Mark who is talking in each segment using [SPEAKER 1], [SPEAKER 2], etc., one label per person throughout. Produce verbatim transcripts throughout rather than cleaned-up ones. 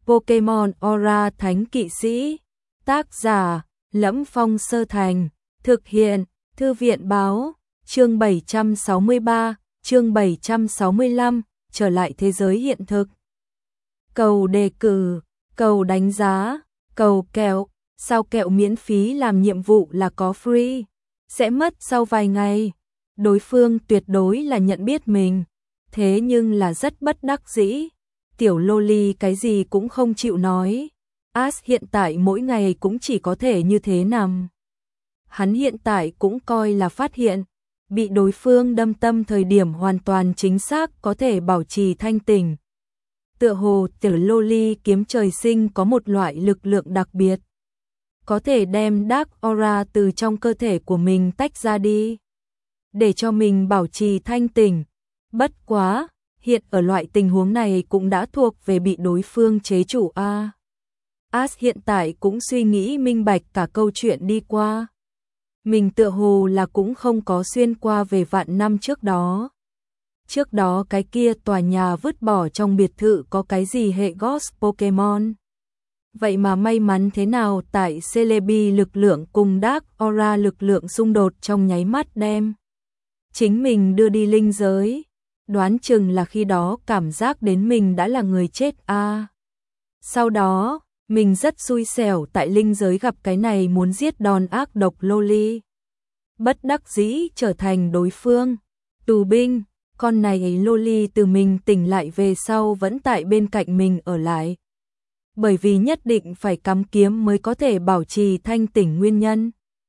[SPEAKER 1] Pokemon Aura Thánh Kỵ Sĩ. Tác giả: Lẫm Phong Sơ Thành. Thực hiện: Thư viện báo. Chương bảy trăm sáu mươi ba, chương bảy trăm sáu mươi lăm, trở lại thế giới hiện thực. Cầu đề cử, cầu đánh giá, cầu kẹo, sao kẹo miễn phí làm nhiệm vụ là có free, sẽ mất sau vài ngày. Đối phương tuyệt đối là nhận biết mình, thế nhưng là rất bất đắc dĩ. Tiểu loli cái gì cũng không chịu nói. Ash hiện tại mỗi ngày cũng chỉ có thể như thế nằm. Hắn hiện tại cũng coi là phát hiện, bị đối phương đâm tâm thời điểm hoàn toàn chính xác có thể bảo trì thanh tỉnh. Tựa hồ tiểu loli kiếm trời sinh có một loại lực lượng đặc biệt, có thể đem Dark Aura từ trong cơ thể của mình tách ra đi, để cho mình bảo trì thanh tỉnh. Bất quá, hiện ở loại tình huống này cũng đã thuộc về bị đối phương chế chủ a. Ash hiện tại cũng suy nghĩ minh bạch cả câu chuyện đi qua. Mình tựa hồ là cũng không có xuyên qua về vạn năm trước đó. Trước đó cái kia tòa nhà vứt bỏ trong biệt thự có cái gì hệ Ghost Pokemon. Vậy mà may mắn thế nào tại Celebi lực lượng cùng Dark Aura lực lượng xung đột trong nháy mắt đem chính mình đưa đi linh giới. Đoán chừng là khi đó cảm giác đến mình đã là người chết a. À. Sau đó, mình rất xui xẻo tại linh giới gặp cái này muốn giết đòn ác độc loli. Bất đắc dĩ trở thành đối phương tù binh. Con này loli từ mình tỉnh lại về sau vẫn tại bên cạnh mình ở lại. Bởi vì nhất định phải cắm kiếm mới có thể bảo trì thanh tỉnh nguyên nhân.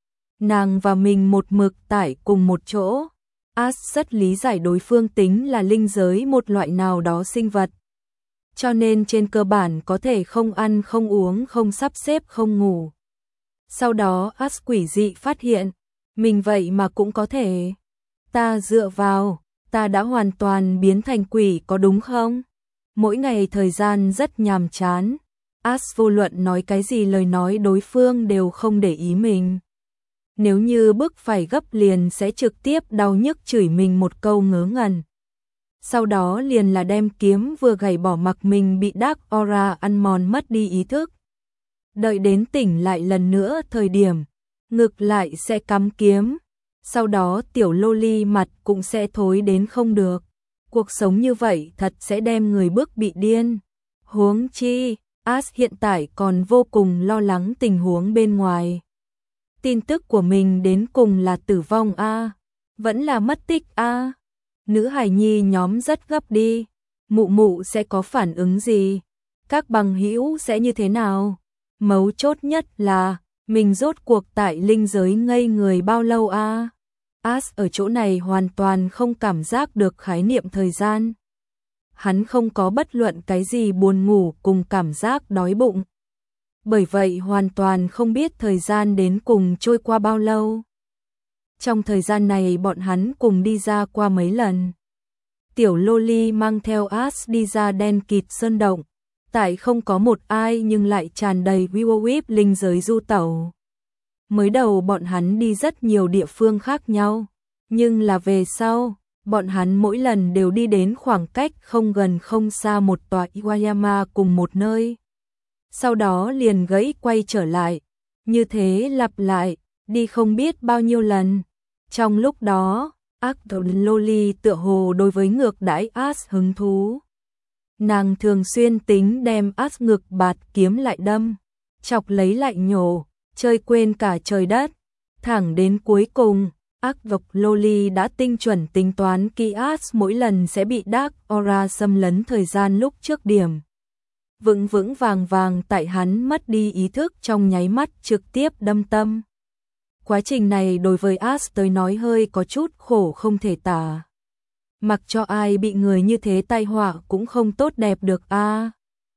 [SPEAKER 1] Nàng và mình một mực tại cùng một chỗ. Ash rất lý giải đối phương tính là linh giới một loại nào đó sinh vật. Cho nên trên cơ bản có thể không ăn không uống không sắp xếp không ngủ. Sau đó Ash quỷ dị phát hiện, mình vậy mà cũng có thể. Ta dựa vào, ta đã hoàn toàn biến thành quỷ có đúng không? Mỗi ngày thời gian rất nhàm chán. Ash vô luận nói cái gì lời nói đối phương đều không để ý mình. Nếu như bức phải gấp liền sẽ trực tiếp đau nhức chửi mình một câu ngớ ngẩn. Sau đó liền là đem kiếm vừa gảy bỏ mặc mình bị Dark Aura ăn mòn mất đi ý thức. Đợi đến tỉnh lại lần nữa thời điểm, ngực lại sẽ cắm kiếm. Sau đó tiểu loli mặt cũng sẽ thối đến không được. Cuộc sống như vậy thật sẽ đem người bức bị điên. Huống chi, Ash hiện tại còn vô cùng lo lắng tình huống bên ngoài. Tin tức của mình đến cùng là tử vong a, vẫn là mất tích a. Nữ hài nhi nhóm rất gấp đi. Mụ mụ sẽ có phản ứng gì? Các bằng hữu sẽ như thế nào? Mấu chốt nhất là mình rốt cuộc tại linh giới ngây người bao lâu a? Ash ở chỗ này hoàn toàn không cảm giác được khái niệm thời gian. Hắn không có bất luận cái gì buồn ngủ cùng cảm giác đói bụng. Bởi vậy hoàn toàn không biết thời gian đến cùng trôi qua bao lâu. Trong thời gian này bọn hắn cùng đi ra qua mấy lần. Tiểu loli mang theo Ash đi ra đen kịt sơn động. Tại không có một ai nhưng lại tràn đầy Wiwowip linh giới du tẩu. Mới đầu bọn hắn đi rất nhiều địa phương khác nhau. Nhưng là về sau, bọn hắn mỗi lần đều đi đến khoảng cách không gần không xa một tòa Iwayama cùng một nơi. Sau đó liền gãy quay trở lại. Như thế lặp lại, đi không biết bao nhiêu lần. Trong lúc đó, ác loli tựa hồ đối với ngược đãi Ash hứng thú. Nàng thường xuyên tính đem Ash ngực bạt kiếm lại đâm, chọc lấy lại nhổ, chơi quên cả trời đất. Thẳng đến cuối cùng, ác độc loli đã tinh chuẩn tính toán kỹ Ash mỗi lần sẽ bị Dark Aura xâm lấn thời gian lúc trước điểm. Vững vững vàng vàng tại hắn mất đi ý thức trong nháy mắt trực tiếp đâm tâm. Quá trình này đối với Ash tới nói hơi có chút khổ không thể tả. Mặc cho ai bị người như thế tai họa cũng không tốt đẹp được a. À.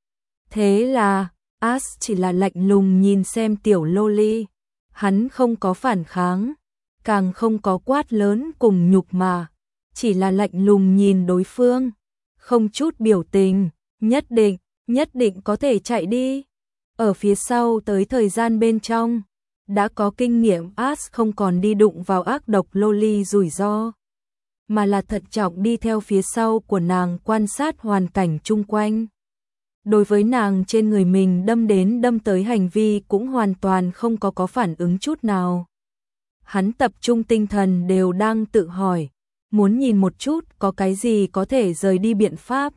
[SPEAKER 1] Thế là, Ash chỉ là lạnh lùng nhìn xem tiểu loli. Hắn không có phản kháng, càng không có quát lớn cùng nhục mà. Chỉ là lạnh lùng nhìn đối phương, không chút biểu tình, nhất định, nhất định có thể chạy đi. Ở phía sau tới thời gian bên trong, đã có kinh nghiệm Ash không còn đi đụng vào ác độc loli rủi ro. Mà là thận trọng đi theo phía sau của nàng quan sát hoàn cảnh chung quanh. Đối với nàng trên người mình đâm đến đâm tới hành vi cũng hoàn toàn không có có phản ứng chút nào. Hắn tập trung tinh thần đều đang tự hỏi, muốn nhìn một chút có cái gì có thể rời đi biện pháp.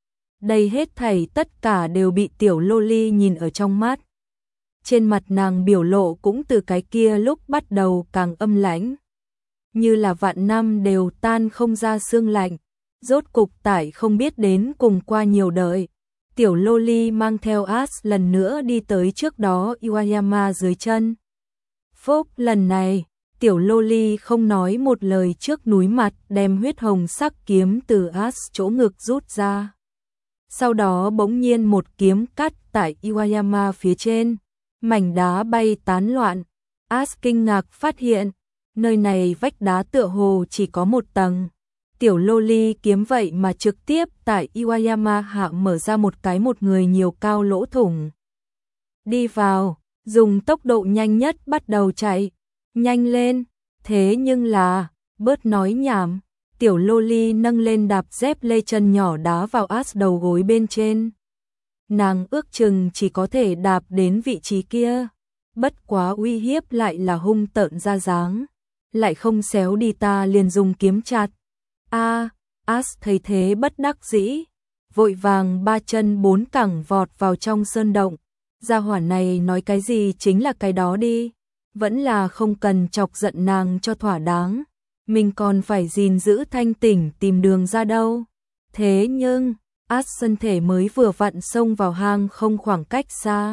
[SPEAKER 1] Đây hết thảy tất cả đều bị tiểu loli nhìn ở trong mắt. Trên mặt nàng biểu lộ cũng từ cái kia lúc bắt đầu càng âm lãnh. Như là vạn năm đều tan không ra xương lạnh. Rốt cục tại không biết đến cùng qua nhiều đời. Tiểu loli mang theo Ash lần nữa đi tới trước đó Iwayama dưới chân. Phúc lần này, tiểu loli không nói một lời trước núi mặt đem huyết hồng sắc kiếm từ Ash chỗ ngực rút ra. Sau đó bỗng nhiên một kiếm cắt tại Iwayama phía trên, mảnh đá bay tán loạn. Ash kinh ngạc phát hiện, nơi này vách đá tựa hồ chỉ có một tầng. Tiểu loli kiếm vậy mà trực tiếp tại Iwayama hạ mở ra một cái một người nhiều cao lỗ thủng. Đi vào, dùng tốc độ nhanh nhất bắt đầu chạy. Nhanh lên, thế nhưng là, bớt nói nhảm. Tiểu loli nâng lên đạp dép lê chân nhỏ đá vào Ash đầu gối bên trên. Nàng ước chừng chỉ có thể đạp đến vị trí kia. Bất quá uy hiếp lại là hung tợn ra dáng. Lại không xéo đi ta liền dùng kiếm chặt. A, à, Ash thấy thế bất đắc dĩ, vội vàng ba chân bốn cẳng vọt vào trong sơn động. Gia hỏa này nói cái gì chính là cái đó đi, vẫn là không cần chọc giận nàng cho thỏa đáng, mình còn phải gìn giữ thanh tỉnh tìm đường ra đâu. Thế nhưng, Ash thân thể mới vừa vặn xông vào hang không khoảng cách xa.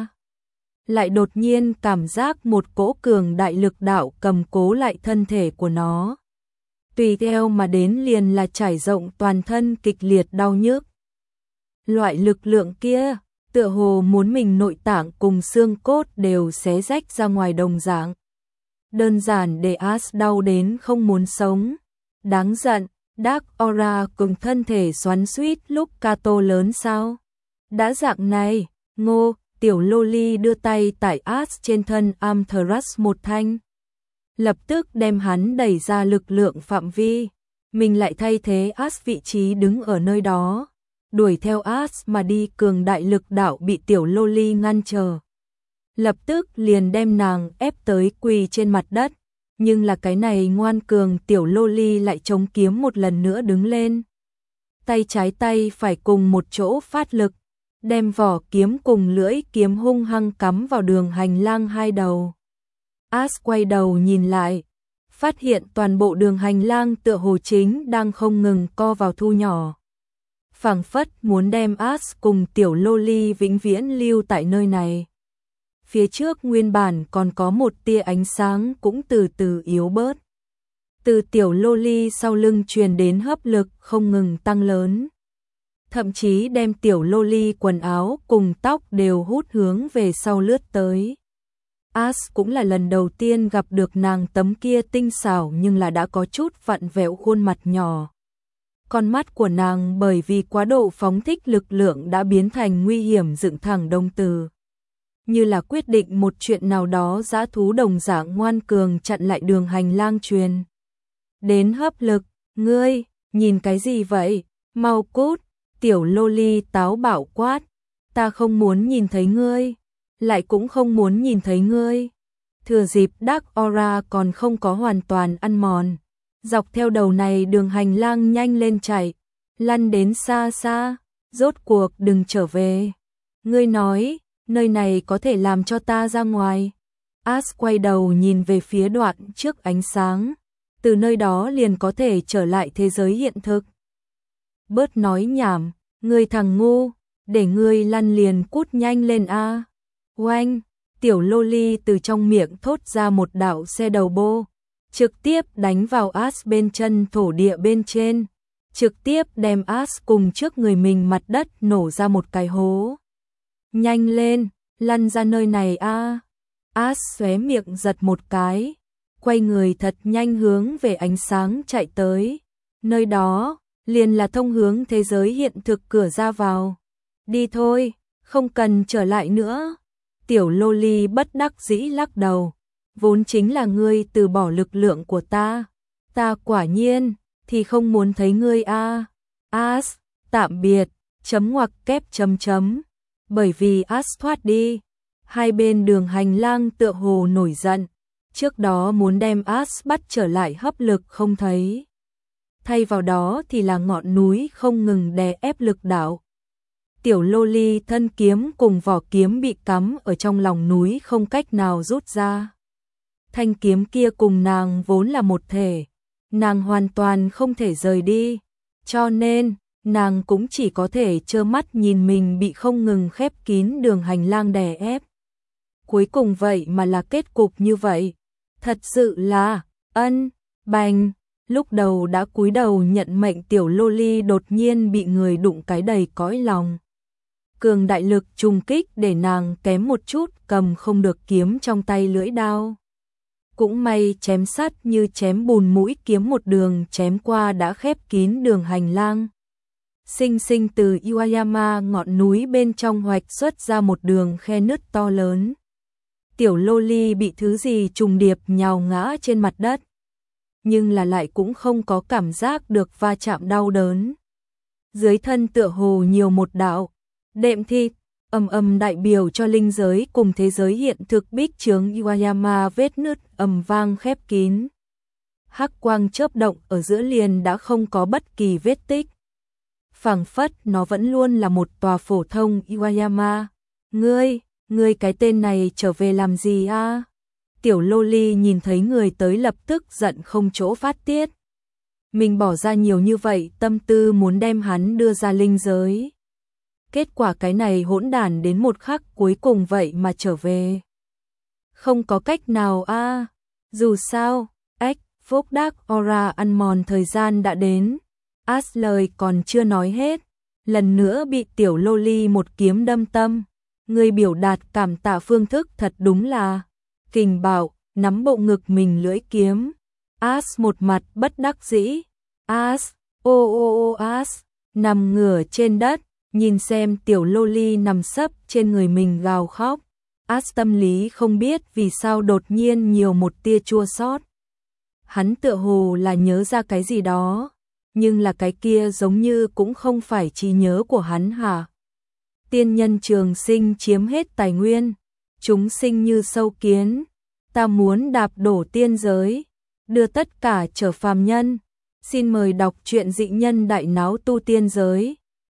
[SPEAKER 1] Lại đột nhiên cảm giác một cỗ cường đại lực đạo cầm cố lại thân thể của nó. Tùy theo mà đến liền là trải rộng toàn thân kịch liệt đau nhức. Loại lực lượng kia, tựa hồ muốn mình nội tạng cùng xương cốt đều xé rách ra ngoài đồng dạng. Đơn giản để Ash đau đến không muốn sống. Đáng giận, Dark Aura cùng thân thể xoắn xuýt lúc Kato lớn sao? Đã dạng này, ngô, tiểu loli đưa tay tại Ash trên thân Amaterasu một thanh. Lập tức đem hắn đẩy ra lực lượng phạm vi. Mình lại thay thế Ash vị trí đứng ở nơi đó. Đuổi theo Ash mà đi, cường đại lực đạo bị tiểu loli ngăn trở. Lập tức liền đem nàng ép tới quỳ trên mặt đất. Nhưng là cái này ngoan cường tiểu loli lại chống kiếm một lần nữa đứng lên. Tay trái tay phải cùng một chỗ phát lực. Đem vỏ kiếm cùng lưỡi kiếm hung hăng cắm vào đường hành lang hai đầu. Ash quay đầu nhìn lại, phát hiện toàn bộ đường hành lang tựa hồ chính đang không ngừng co vào thu nhỏ. Phảng phất muốn đem Ash cùng tiểu loli vĩnh viễn lưu tại nơi này. Phía trước nguyên bản còn có một tia ánh sáng cũng từ từ yếu bớt. Từ tiểu loli sau lưng truyền đến hấp lực không ngừng tăng lớn. Thậm chí đem tiểu loli quần áo cùng tóc đều hút hướng về sau lướt tới. Ash cũng là lần đầu tiên gặp được nàng tấm kia tinh xảo nhưng là đã có chút vặn vẹo khuôn mặt nhỏ. Con mắt của nàng bởi vì quá độ phóng thích lực lượng đã biến thành nguy hiểm dựng thẳng đồng tử. Như là quyết định một chuyện nào đó, dã thú đồng dạng ngoan cường chặn lại đường hành lang truyền. Đến hấp lực, ngươi, nhìn cái gì vậy, mau cút, tiểu loli táo bạo quát, ta không muốn nhìn thấy ngươi. Lại cũng không muốn nhìn thấy ngươi. Thừa dịp Dark Aura còn không có hoàn toàn ăn mòn, dọc theo đầu này đường hành lang nhanh lên chạy, lăn đến xa xa, rốt cuộc đừng trở về. Ngươi nói, nơi này có thể làm cho ta ra ngoài. Ash quay đầu nhìn về phía đoạn trước ánh sáng, từ nơi đó liền có thể trở lại thế giới hiện thực. Bớt nói nhảm, ngươi thằng ngu, để ngươi lăn liền cút nhanh lên a. Oanh, tiểu loli từ trong miệng thốt ra một đạo xe đầu bô, trực tiếp đánh vào Ash bên chân thổ địa bên trên, trực tiếp đem Ash cùng trước người mình mặt đất nổ ra một cái hố. Nhanh lên, lăn ra nơi này a. Ash xóe miệng giật một cái, quay người thật nhanh hướng về ánh sáng chạy tới. Nơi đó, liền là thông hướng thế giới hiện thực cửa ra vào. Đi thôi, không cần trở lại nữa. Tiểu loli bất đắc dĩ lắc đầu, vốn chính là ngươi từ bỏ lực lượng của ta, ta quả nhiên thì không muốn thấy ngươi a. Ash, tạm biệt, chấm ngoặc kép chấm chấm. Bởi vì As thoát đi, hai bên đường hành lang tựa hồ nổi giận, trước đó muốn đem As bắt trở lại hấp lực không thấy. Thay vào đó thì là ngọn núi không ngừng đè ép lực đạo. Tiểu loli thân kiếm cùng vỏ kiếm bị cắm ở trong lòng núi không cách nào rút ra. Thanh kiếm kia cùng nàng vốn là một thể, nàng hoàn toàn không thể rời đi, cho nên nàng cũng chỉ có thể trơ mắt nhìn mình bị không ngừng khép kín đường hành lang đè ép. Cuối cùng vậy mà là kết cục như vậy, thật sự là ân, bành. Lúc đầu đã cúi đầu nhận mệnh tiểu loli đột nhiên bị người đụng cái đầy cõi lòng. Cường đại lực trùng kích để nàng kém một chút cầm không được kiếm trong tay lưỡi đao. Cũng may chém sắt như chém bùn, mũi kiếm một đường chém qua đã khép kín đường hành lang. Sinh sinh từ Iwayama ngọn núi bên trong hoạch xuất ra một đường khe nứt to lớn. Tiểu loli bị thứ gì trùng điệp nhào ngã trên mặt đất, nhưng là lại cũng không có cảm giác được va chạm đau đớn. Dưới thân tựa hồ nhiều một đạo đệm thịt, ầm ầm đại biểu cho linh giới cùng thế giới hiện thực bích chướng Iwayama vết nứt ầm vang khép kín. Hắc quang chớp động ở giữa liền đã không có bất kỳ vết tích. Phảng phất nó vẫn luôn là một tòa phổ thông Iwayama. Ngươi, ngươi cái tên này trở về làm gì a? Tiểu loli nhìn thấy người tới lập tức giận không chỗ phát tiết. Mình bỏ ra nhiều như vậy tâm tư muốn đem hắn đưa ra linh giới. Kết quả cái này hỗn đản đến một khắc cuối cùng vậy mà trở về. Không có cách nào a, dù sao, ếch, phúc đắc aura ăn mòn thời gian đã đến. As lời còn chưa nói hết, lần nữa bị tiểu loli một kiếm đâm tâm. Người biểu đạt cảm tạ phương thức thật đúng là kình bạo, nắm bộ ngực mình lưỡi kiếm. As một mặt bất đắc dĩ. As, ô ô ô As, nằm ngửa trên đất, nhìn xem tiểu loli nằm sấp trên người mình gào khóc. As tâm lý không biết vì sao đột nhiên nhiều một tia chua xót. Hắn tựa hồ là nhớ ra cái gì đó, nhưng là cái kia giống như cũng không phải trí nhớ của hắn hả? Tiên nhân trường sinh chiếm hết tài nguyên, chúng sinh như sâu kiến, ta muốn đạp đổ tiên giới, đưa tất cả trở phàm nhân. Xin mời đọc truyện Dị Nhân Đại Náo Tu Tiên Giới.